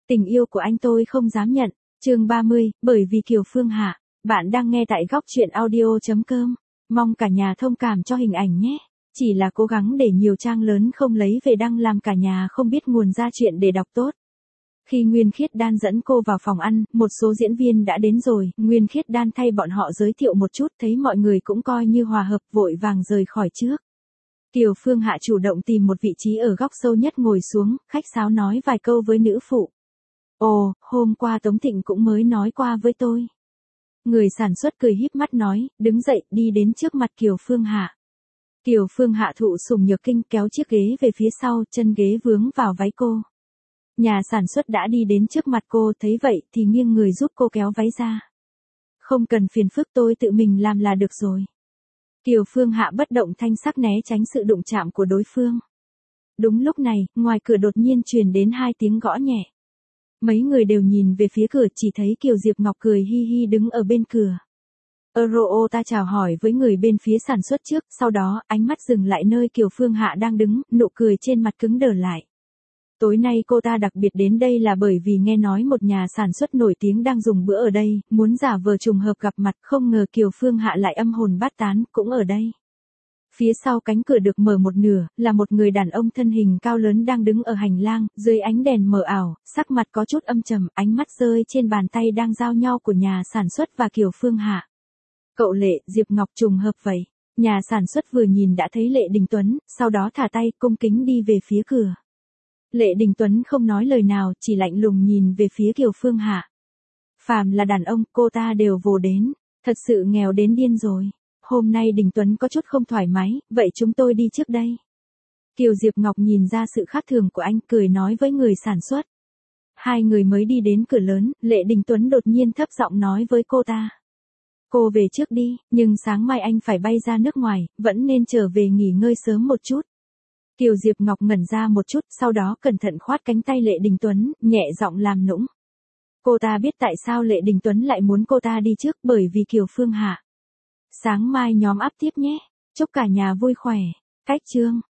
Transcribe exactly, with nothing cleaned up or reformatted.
Tình yêu của anh tôi không dám nhận. Chương ba mươi, bởi vì Kiều Phương Hạ. Bạn đang nghe tại góc truyện audio chấm com. Mong cả nhà thông cảm cho hình ảnh nhé. Chỉ là cố gắng để nhiều trang lớn không lấy về đăng làm cả nhà không biết nguồn ra chuyện để đọc tốt. Khi Nguyên Khiết Đan dẫn cô vào phòng ăn, một số diễn viên đã đến rồi, Nguyên Khiết Đan thay bọn họ giới thiệu một chút, thấy mọi người cũng coi như hòa hợp, vội vàng rời khỏi trước. Kiều Phương Hạ chủ động tìm một vị trí ở góc sâu nhất ngồi xuống, khách sáo nói vài câu với nữ phụ. Ồ, hôm qua Tống Thịnh cũng mới nói qua với tôi. Người sản xuất cười híp mắt nói, đứng dậy đi đến trước mặt Kiều Phương Hạ. Kiều Phương Hạ thụ sủng nhược kinh kéo chiếc ghế về phía sau, chân ghế vướng vào váy cô. Nhà sản xuất đã đi đến trước mặt cô, thấy vậy thì nghiêng người giúp cô kéo váy ra. Không cần phiền phức, tôi tự mình làm là được rồi. Kiều Phương Hạ bất động thanh sắc né tránh sự đụng chạm của đối phương. Đúng lúc này, ngoài cửa đột nhiên truyền đến hai tiếng gõ nhẹ. Mấy người đều nhìn về phía cửa, chỉ thấy Kiều Diệp Ngọc cười hi hi đứng ở bên cửa. Euro ta chào hỏi với người bên phía sản xuất trước, sau đó ánh mắt dừng lại nơi Kiều Phương Hạ đang đứng, nụ cười trên mặt cứng đờ lại. Tối nay cô ta đặc biệt đến đây là bởi vì nghe nói một nhà sản xuất nổi tiếng đang dùng bữa ở đây, muốn giả vờ trùng hợp gặp mặt, không ngờ Kiều Phương Hạ lại âm hồn bát tán, cũng ở đây. Phía sau cánh cửa được mở một nửa, là một người đàn ông thân hình cao lớn đang đứng ở hành lang, dưới ánh đèn mờ ảo, sắc mặt có chút âm trầm, ánh mắt rơi trên bàn tay đang giao nhau của nhà sản xuất và Kiều Phương Hạ. Cậu Lệ, Diệp Ngọc trùng hợp vậy. Nhà sản xuất vừa nhìn đã thấy Lệ Đình Tuấn, sau đó thả tay, cung kính đi về phía cửa. Lệ Đình Tuấn không nói lời nào, chỉ lạnh lùng nhìn về phía Kiều Phương Hạ. Phàm là đàn ông, cô ta đều vồ đến, thật sự nghèo đến điên rồi. Hôm nay Đình Tuấn có chút không thoải mái, vậy chúng tôi đi trước đây. Kiều Diệp Ngọc nhìn ra sự khác thường của anh, cười nói với người sản xuất. Hai người mới đi đến cửa lớn, Lệ Đình Tuấn đột nhiên thấp giọng nói với cô ta. Cô về trước đi, nhưng sáng mai anh phải bay ra nước ngoài, vẫn nên trở về nghỉ ngơi sớm một chút. Kiều Diệp Ngọc ngẩn ra một chút, sau đó cẩn thận khoát cánh tay Lệ Đình Tuấn, nhẹ giọng làm nũng. Cô ta biết tại sao Lệ Đình Tuấn lại muốn cô ta đi trước, bởi vì Kiều Phương Hạ. Sáng mai nhóm áp tiếp nhé, chúc cả nhà vui khỏe. Cách chương.